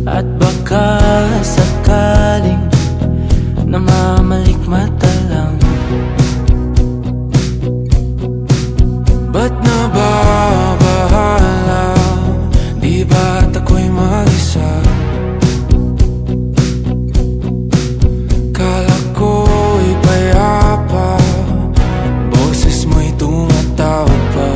At baka sakaling namamalikmata lang. Ba't nababahala? Di ba't ako'y mag-isa? Kala ko'y payapa, boses mo'y tumatawag pa.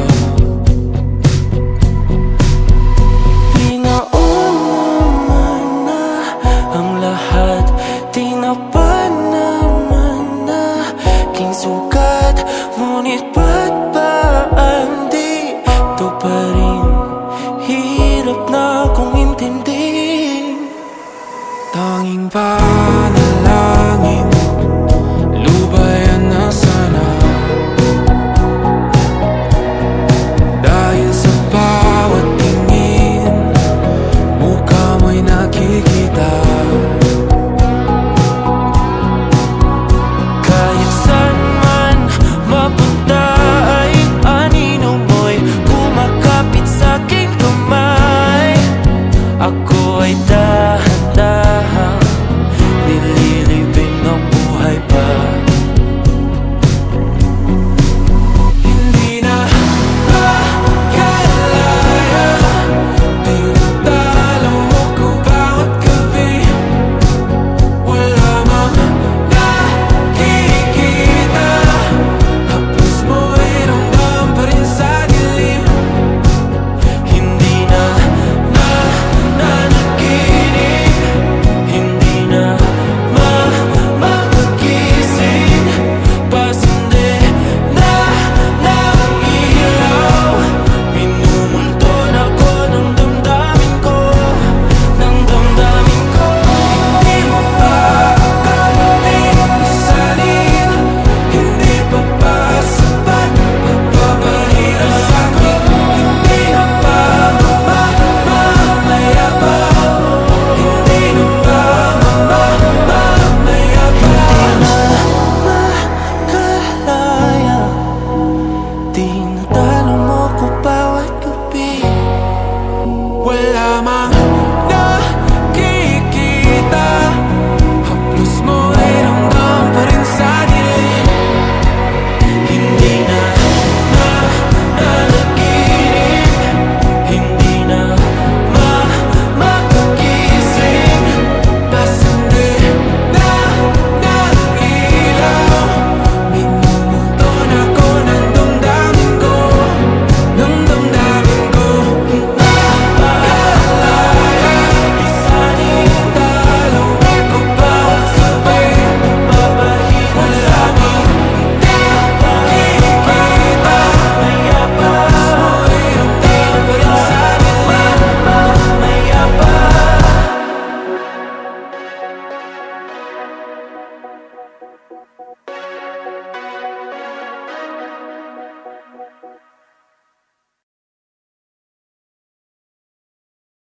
Pinauna na ang lahat, tinapan naman na aking sugat. Ngunit ba't ba di ito pa rin? Hirap na kong intindihin. Tanging panalangin, lubayan na sana. Dahil sa bawat tingin, mukha mo'y nakikita. Kahit saan man mapunta ay anino mo'y kumakapit sa'king kamay. Ako ay dahan-dahan nililibing ng buhay pa. Hindi na makalaya, tinatalo mo ko bawat gabi. Wala mang nakikita, hapos mo'y ramdam pa rin sa dilim. Hindi na nananaginip, hindi na mapagising. Pasindi na ng ilaw, minumulton ako ng damdamin ko, ng damdamin ko. Hindi mo pa akalaing isalin, hindi pa ba sapat magpapahirap sa'kin? Hindi na ba mamamayabang? Hindi na ba mamamayabang? Makalaya, tinatalo mo ko bawat gabi. Wala mang